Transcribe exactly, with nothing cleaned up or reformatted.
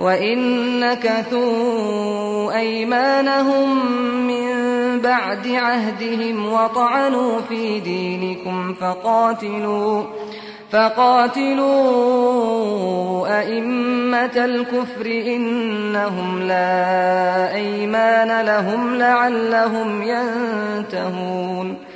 وَإِن نَّكَثُوا أَيْمَانَهُم مِّن بَعْدِ عَهْدِهِمْ وَطَعَنُوا فِي دِينِكُمْ فَقَاتِلُوا فَقَاتِلُوا أَئِمَّةَ الْكُفْرِ إِنَّهُمْ لَا أَيْمَانَ لَهُمْ لَعَلَّهُمْ يَنتَهُونَ